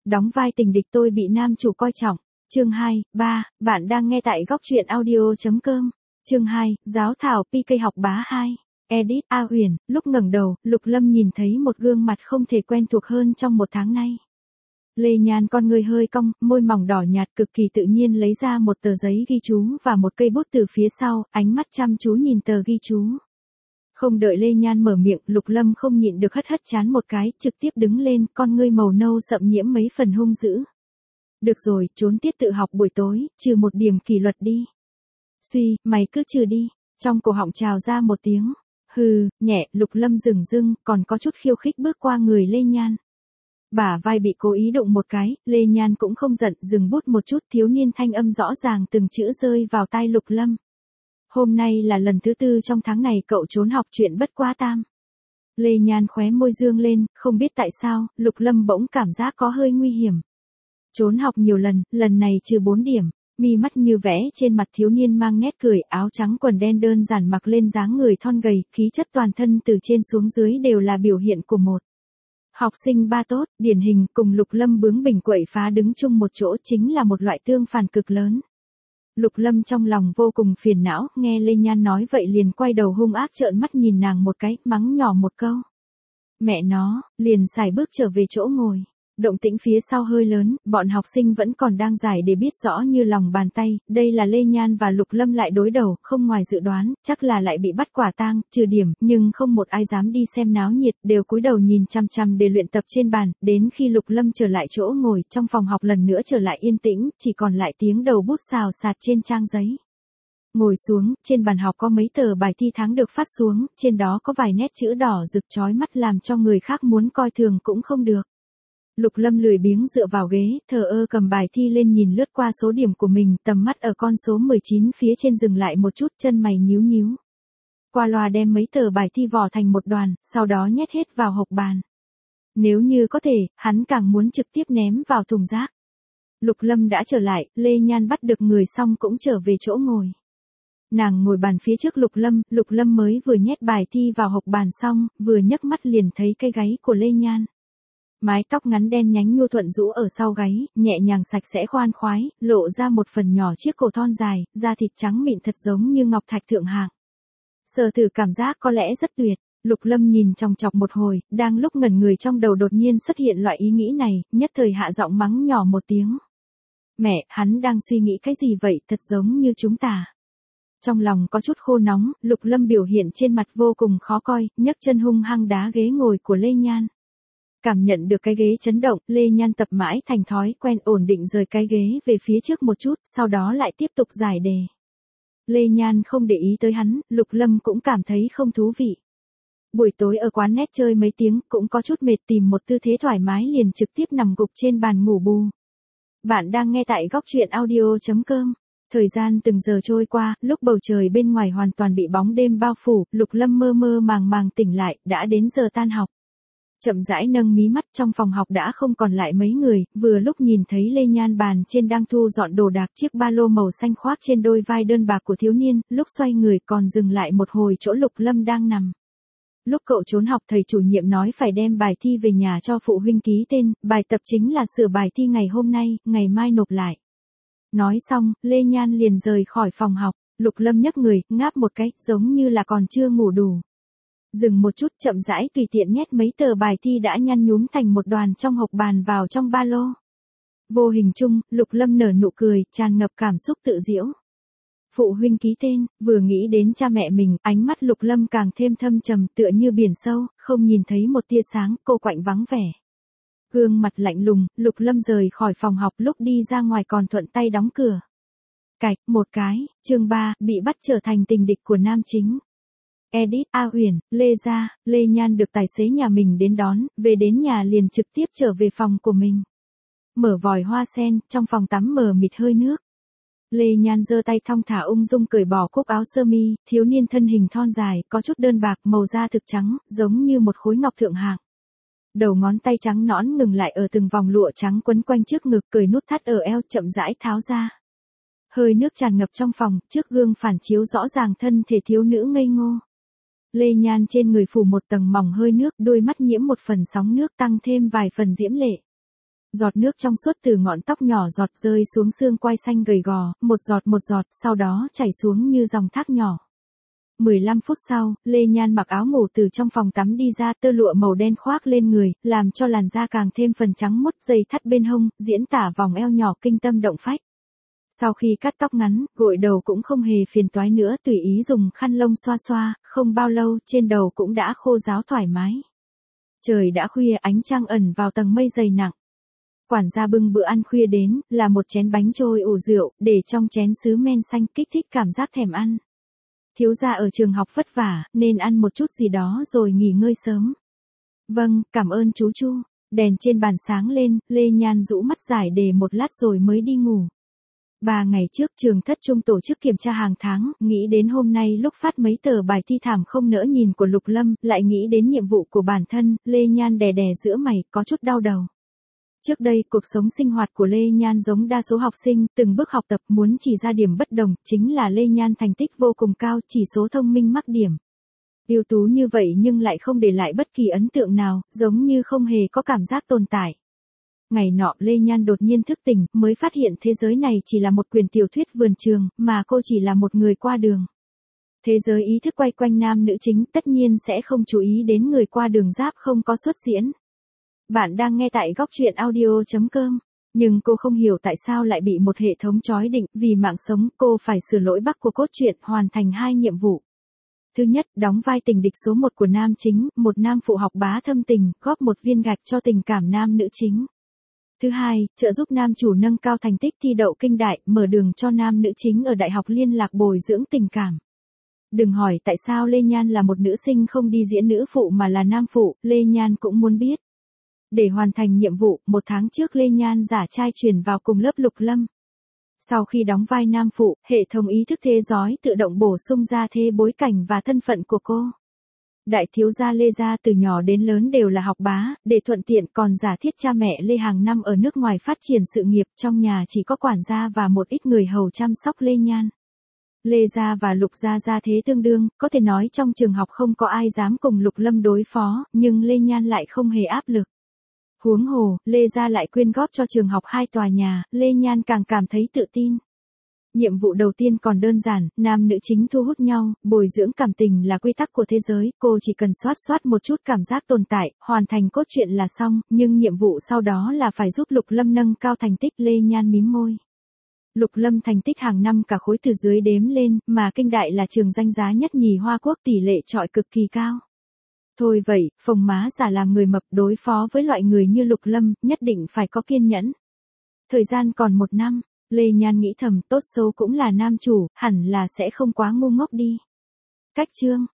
đóng vai tình địch tôi bị nam chủ coi trọng. Chương 2, 3, bạn đang nghe tại góc truyện audio.com. Chương 2, giáo thảo PK học bá 2. Edit A Huyền, lúc ngẩng đầu, Lục Lâm nhìn thấy một gương mặt không thể quen thuộc hơn trong một tháng nay. Lê Nhan con người hơi cong, môi mỏng đỏ nhạt cực kỳ tự nhiên lấy ra một tờ giấy ghi chú và một cây bút từ phía sau, ánh mắt chăm chú nhìn tờ ghi chú. Không đợi Lê Nhan mở miệng, Lục Lâm không nhịn được hất chán một cái, trực tiếp đứng lên, con ngươi màu nâu sậm nhiễm mấy phần hung dữ. Được rồi, trốn tiết tự học buổi tối, trừ một điểm kỷ luật đi. Suy, mày cứ trừ đi. Trong cổ họng trào ra một tiếng. Hừ, nhẹ, Lục Lâm dửng dưng, còn có chút khiêu khích bước qua người Lê Nhan. Bả vai bị cố ý đụng một cái, Lê Nhan cũng không giận, dừng bút một chút, thiếu niên thanh âm rõ ràng từng chữ rơi vào tai Lục Lâm. Hôm nay là lần thứ 4 trong tháng này cậu trốn học chuyện bất quá tam. Lê Nhan khóe môi dương lên, không biết tại sao, Lục Lâm bỗng cảm giác có hơi nguy hiểm. Trốn học nhiều lần, lần này trừ 4 điểm. Mi mắt như vẽ trên mặt thiếu niên mang nét cười, áo trắng quần đen đơn giản mặc lên dáng người thon gầy, khí chất toàn thân từ trên xuống dưới đều là biểu hiện của một học sinh ba tốt, điển hình, cùng Lục Lâm bướng bỉnh quậy phá đứng chung một chỗ chính là một loại tương phản cực lớn. Lục Lâm trong lòng vô cùng phiền não, nghe Lê Nhan nói vậy liền quay đầu hung ác trợn mắt nhìn nàng một cái, mắng nhỏ một câu. Mẹ nó, liền xài bước trở về chỗ ngồi. Động tĩnh phía sau hơi lớn, bọn học sinh vẫn còn đang giải để biết rõ như lòng bàn tay, đây là Lê Nhan và Lục Lâm lại đối đầu, không ngoài dự đoán, chắc là lại bị bắt quả tang, trừ điểm, nhưng không một ai dám đi xem náo nhiệt, đều cúi đầu nhìn chăm chăm để luyện tập trên bàn, đến khi Lục Lâm trở lại chỗ ngồi, trong phòng học lần nữa trở lại yên tĩnh, chỉ còn lại tiếng đầu bút xào xạc trên trang giấy. Ngồi xuống, trên bàn học có mấy tờ bài thi tháng được phát xuống, trên đó có vài nét chữ đỏ rực chói mắt làm cho người khác muốn coi thường cũng không được. Lục Lâm lười biếng dựa vào ghế, thờ ơ cầm bài thi lên nhìn lướt qua số điểm của mình, tầm mắt ở con số 19 phía trên dừng lại một chút, chân mày nhíu nhíu. Qua loa đem mấy tờ bài thi vò thành một đoàn, sau đó nhét hết vào hộc bàn. Nếu như có thể, hắn càng muốn trực tiếp ném vào thùng rác. Lục Lâm đã trở lại, Lê Nhan bắt được người xong cũng trở về chỗ ngồi. Nàng ngồi bàn phía trước Lục Lâm mới vừa nhét bài thi vào hộc bàn xong, vừa nhấc mắt liền thấy cái gáy của Lê Nhan. Mái tóc ngắn đen nhánh nhu thuận rũ ở sau gáy, nhẹ nhàng sạch sẽ khoan khoái, lộ ra một phần nhỏ chiếc cổ thon dài, da thịt trắng mịn thật giống như ngọc thạch thượng hạng. Sờ thử cảm giác có lẽ rất tuyệt. Lục Lâm nhìn chòng chọc một hồi, đang lúc ngẩn người trong đầu đột nhiên xuất hiện loại ý nghĩ này, nhất thời hạ giọng mắng nhỏ một tiếng. Mẹ, hắn đang suy nghĩ cái gì vậy, thật giống như chúng ta. Trong lòng có chút khô nóng, Lục Lâm biểu hiện trên mặt vô cùng khó coi, nhấc chân hung hăng đá ghế ngồi của Lê Nhan. Cảm nhận được cái ghế chấn động, Lê Nhan tập mãi thành thói quen ổn định rời cái ghế về phía trước một chút, sau đó lại tiếp tục giải đề. Lê Nhan không để ý tới hắn, Lục Lâm cũng cảm thấy không thú vị. Buổi tối ở quán net chơi mấy tiếng, cũng có chút mệt, tìm một tư thế thoải mái liền trực tiếp nằm gục trên bàn ngủ bù. Bạn đang nghe tại góc truyện audio.com. Thời gian từng giờ trôi qua, lúc bầu trời bên ngoài hoàn toàn bị bóng đêm bao phủ, Lục Lâm mơ mơ màng màng tỉnh lại, đã đến giờ tan học. Chậm rãi nâng mí mắt, trong phòng học đã không còn lại mấy người, vừa lúc nhìn thấy Lê Nhan bàn trên đang thu dọn đồ đạc, chiếc ba lô màu xanh khoác trên đôi vai đơn bạc của thiếu niên, lúc xoay người còn dừng lại một hồi chỗ Lục Lâm đang nằm. Lúc cậu trốn học thầy chủ nhiệm nói phải đem bài thi về nhà cho phụ huynh ký tên, bài tập chính là sửa bài thi ngày hôm nay, ngày mai nộp lại. Nói xong, Lê Nhan liền rời khỏi phòng học, Lục Lâm nhấc người, ngáp một cái, giống như là còn chưa ngủ đủ. Dừng một chút, chậm rãi tùy tiện nhét mấy tờ bài thi đã nhăn nhúm thành một đoàn trong hộc bàn vào trong ba lô. Vô hình chung, Lục Lâm nở nụ cười, tràn ngập cảm xúc tự giễu. Phụ huynh ký tên, vừa nghĩ đến cha mẹ mình, ánh mắt Lục Lâm càng thêm thâm trầm tựa như biển sâu, không nhìn thấy một tia sáng, cô quạnh vắng vẻ. Gương mặt lạnh lùng, Lục Lâm rời khỏi phòng học, lúc đi ra ngoài còn thuận tay đóng cửa. Cạch, một cái, chương 3, bị bắt trở thành tình địch của nam chính. Edit A Huyền, Lê gia, Lê Nhan được tài xế nhà mình đến đón, về đến nhà liền trực tiếp trở về phòng của mình. Mở vòi hoa sen, trong phòng tắm mờ mịt hơi nước. Lê Nhan giơ tay thong thả ung dung cởi bỏ cúc áo sơ mi, thiếu niên thân hình thon dài, có chút đơn bạc, màu da thực trắng, giống như một khối ngọc thượng hạng. Đầu ngón tay trắng nõn ngừng lại ở từng vòng lụa trắng quấn quanh trước ngực, cởi nút thắt ở eo, chậm rãi tháo ra. Hơi nước tràn ngập trong phòng, trước gương phản chiếu rõ ràng thân thể thiếu nữ ngây ngô. Lê Nhan trên người phủ một tầng mỏng hơi nước, đôi mắt nhiễm một phần sóng nước tăng thêm vài phần diễm lệ. Giọt nước trong suốt từ ngọn tóc nhỏ giọt rơi xuống xương quai xanh gầy gò, một giọt, sau đó chảy xuống như dòng thác nhỏ. 15 phút sau, Lê Nhan mặc áo ngủ từ trong phòng tắm đi ra, tơ lụa màu đen khoác lên người, làm cho làn da càng thêm phần trắng muốt, dây thắt bên hông, diễn tả vòng eo nhỏ kinh tâm động phách. Sau khi cắt tóc ngắn, gội đầu cũng không hề phiền toái nữa, tùy ý dùng khăn lông xoa xoa, không bao lâu, trên đầu cũng đã khô ráo thoải mái. Trời đã khuya, ánh trăng ẩn vào tầng mây dày nặng. Quản gia bưng bữa ăn khuya đến, là một chén bánh trôi ủ rượu, để trong chén sứ men xanh kích thích cảm giác thèm ăn. Thiếu gia ở trường học vất vả, nên ăn một chút gì đó rồi nghỉ ngơi sớm. Vâng, cảm ơn chú Chu. Đèn trên bàn sáng lên, Lê Nhan rũ mắt giải đề một lát rồi mới đi ngủ. 3 ngày trước trường thất trung tổ chức kiểm tra hàng tháng, nghĩ đến hôm nay lúc phát mấy tờ bài thi thảm không nỡ nhìn của Lục Lâm, lại nghĩ đến nhiệm vụ của bản thân, Lê Nhan đè giữa mày, có chút đau đầu. Trước đây, cuộc sống sinh hoạt của Lê Nhan giống đa số học sinh, từng bước học tập muốn chỉ ra điểm bất đồng, chính là Lê Nhan thành tích vô cùng cao, chỉ số thông minh mắc điểm. Ưu tú như vậy nhưng lại không để lại bất kỳ ấn tượng nào, giống như không hề có cảm giác tồn tại. Ngày nọ Lê Nhan đột nhiên thức tỉnh, mới phát hiện thế giới này chỉ là một quyển tiểu thuyết vườn trường, mà cô chỉ là một người qua đường. Thế giới ý thức quay quanh nam nữ chính, tất nhiên sẽ không chú ý đến người qua đường giáp không có xuất diễn. Bạn đang nghe tại góc truyện audio.com. Nhưng cô không hiểu tại sao lại bị một hệ thống trói định, vì mạng sống, cô phải sửa lỗi bắc của cốt truyện, hoàn thành 2 nhiệm vụ. Thứ nhất, đóng vai tình địch số 1 của nam chính, một nam phụ học bá thâm tình, góp một viên gạch cho tình cảm nam nữ chính. Thứ hai, trợ giúp nam chủ nâng cao thành tích thi đậu kinh đại, mở đường cho nam nữ chính ở đại học liên lạc bồi dưỡng tình cảm. Đừng hỏi tại sao Lê Nhan là một nữ sinh không đi diễn nữ phụ mà là nam phụ, Lê Nhan cũng muốn biết. Để hoàn thành nhiệm vụ, 1 tháng trước Lê Nhan giả trai chuyển vào cùng lớp Lục Lâm. Sau khi đóng vai nam phụ, hệ thống ý thức thế giới tự động bổ sung ra thế bối cảnh và thân phận của cô. Đại thiếu gia Lê gia từ nhỏ đến lớn đều là học bá, để thuận tiện còn giả thiết cha mẹ Lê hàng năm ở nước ngoài phát triển sự nghiệp, trong nhà chỉ có quản gia và một ít người hầu chăm sóc Lê Nhan. Lê gia và Lục gia gia thế tương đương, có thể nói trong trường học không có ai dám cùng Lục Lâm đối phó, nhưng Lê Nhan lại không hề áp lực. Huống hồ, Lê gia lại quyên góp cho trường học 2 tòa nhà, Lê Nhan càng cảm thấy tự tin. Nhiệm vụ đầu tiên còn đơn giản, nam nữ chính thu hút nhau, bồi dưỡng cảm tình là quy tắc của thế giới, cô chỉ cần soát một chút cảm giác tồn tại, hoàn thành cốt truyện là xong, nhưng nhiệm vụ sau đó là phải giúp Lục Lâm nâng cao thành tích. Lê Nhan mím môi. Lục Lâm thành tích hàng năm cả khối từ dưới đếm lên, mà kinh đại là trường danh giá nhất nhì Hoa Quốc, tỷ lệ chọi cực kỳ cao. Thôi vậy, phồng má giả làm người mập, đối phó với loại người như Lục Lâm, nhất định phải có kiên nhẫn. Thời gian còn 1 năm, Lê Nhan nghĩ thầm, tốt xấu cũng là nam chủ, hẳn là sẽ không quá ngu ngốc đi. Cách chương